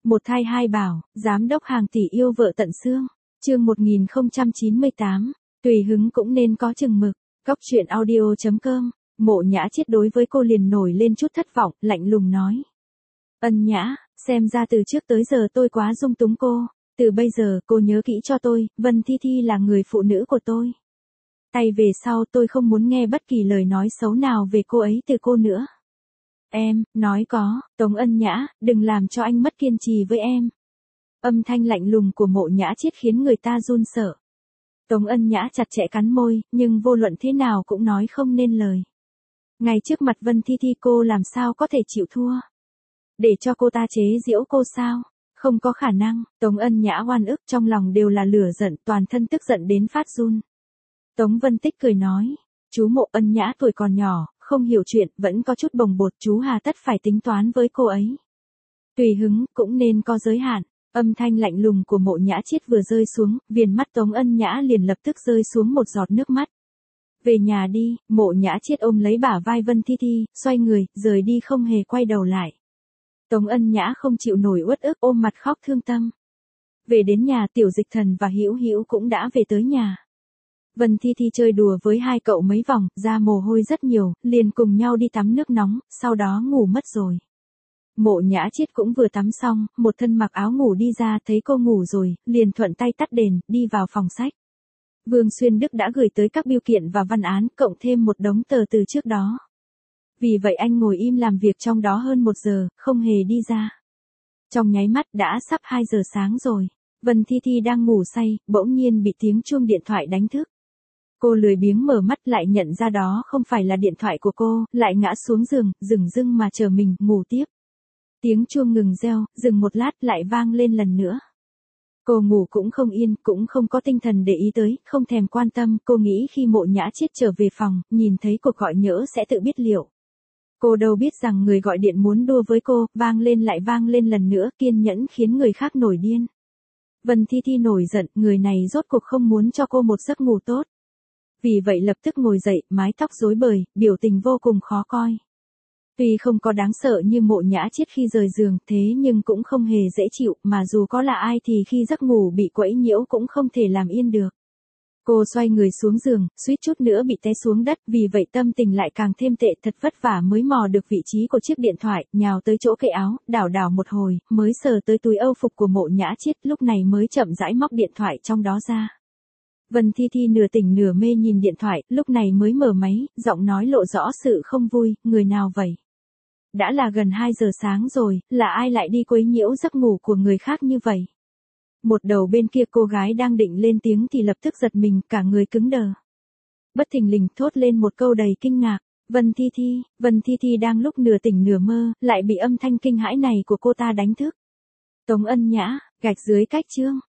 Một thai hai bảo, giám đốc hàng tỷ yêu vợ tận xương. Chương 1098, tùy hứng cũng nên có chừng mực. Góc truyện audio.com. Mộ Nhã Chiết đối với cô liền nổi lên chút thất vọng, lạnh lùng nói. Ân Nhã, xem ra từ trước tới giờ tôi quá dung túng cô. Từ bây giờ cô nhớ kỹ cho tôi, Vân Thi Thi là người phụ nữ của tôi. Tay về sau tôi không muốn nghe bất kỳ lời nói xấu nào về cô ấy từ cô nữa. Em, nói có, Tống Ân Nhã, đừng làm cho anh mất kiên trì với em. Âm thanh lạnh lùng của Mộ Nhã Chiết khiến người ta run sợ. Tống Ân Nhã chặt chẽ cắn môi, nhưng vô luận thế nào cũng nói không nên lời. Ngay trước mặt Vân Thi Thi cô làm sao có thể chịu thua. Để cho cô ta chế giễu cô sao? Không có khả năng. Tống Ân Nhã oan ức trong lòng đều là lửa giận, toàn thân tức giận đến phát run. Tống Vân Tích cười nói, chú Mộ Ân Nhã tuổi còn nhỏ, không hiểu chuyện, vẫn có chút bồng bột, chú hà tất phải tính toán với cô ấy. Tùy hứng cũng nên có giới hạn. Âm thanh lạnh lùng của Mộ Nhã Chiết vừa rơi xuống, viền mắt Tống Ân Nhã liền lập tức rơi xuống một giọt nước mắt. Về nhà đi. Mộ Nhã Chiết ôm lấy bả vai Vân Thi Thi, xoay người, rời đi không hề quay đầu lại. Tống Ân Nhã không chịu nổi uất ức ôm mặt khóc thương tâm. Về đến nhà Tiểu Dịch Thần và Hữu Hữu cũng đã về tới nhà. Vân Thi Thi chơi đùa với hai cậu mấy vòng, ra mồ hôi rất nhiều, liền cùng nhau đi tắm nước nóng, sau đó ngủ mất rồi. Mộ Nhã Chiết cũng vừa tắm xong, một thân mặc áo ngủ đi ra thấy cô ngủ rồi, liền thuận tay tắt đèn, đi vào phòng sách. Vương Xuyên Đức đã gửi tới các biêu kiện và văn án, cộng thêm một đống tờ từ trước đó. Vì vậy anh ngồi im làm việc trong đó hơn 1 giờ, không hề đi ra. Trong nháy mắt đã sắp 2 giờ sáng rồi. Vân Thi Thi đang ngủ say, bỗng nhiên bị tiếng chuông điện thoại đánh thức. Cô lười biếng mở mắt lại nhận ra đó không phải là điện thoại của cô, lại ngã xuống giường, dửng dưng mà chờ mình, ngủ tiếp. Tiếng chuông ngừng reo, dừng một lát lại vang lên lần nữa. Cô ngủ cũng không yên, cũng không có tinh thần để ý tới, không thèm quan tâm, cô nghĩ khi Mộ Nhã Chiết trở về phòng, nhìn thấy cuộc gọi nhỡ sẽ tự biết liệu. Cô đâu biết rằng người gọi điện muốn đua với cô, vang lên lại vang lên lần nữa, kiên nhẫn khiến người khác nổi điên. Vân Thi Thi nổi giận, người này rốt cuộc không muốn cho cô một giấc ngủ tốt. Vì vậy lập tức ngồi dậy, mái tóc rối bời, biểu tình vô cùng khó coi. Tuy không có đáng sợ như Mộ Nhã Chiết khi rời giường, thế nhưng cũng không hề dễ chịu, mà dù có là ai thì khi giấc ngủ bị quấy nhiễu cũng không thể làm yên được. Cô xoay người xuống giường, suýt chút nữa bị té xuống đất, vì vậy tâm tình lại càng thêm tệ, thật vất vả mới mò được vị trí của chiếc điện thoại, nhào tới chỗ kệ áo, đảo đảo một hồi, mới sờ tới túi âu phục của Mộ Nhã Chiết, lúc này mới chậm rãi móc điện thoại trong đó ra. Vân Thi Thi nửa tỉnh nửa mê nhìn điện thoại, lúc này mới mở máy, giọng nói lộ rõ sự không vui, người nào vậy? Đã là gần 2 giờ sáng rồi, là ai lại đi quấy nhiễu giấc ngủ của người khác như vậy? Một đầu bên kia cô gái đang định lên tiếng thì lập tức giật mình, cả người cứng đờ. Bất thình lình thốt lên một câu đầy kinh ngạc. Vân Thi Thi đang lúc nửa tỉnh nửa mơ, lại bị âm thanh kinh hãi này của cô ta đánh thức. Tống Ân Nhã, gạch dưới cách chương.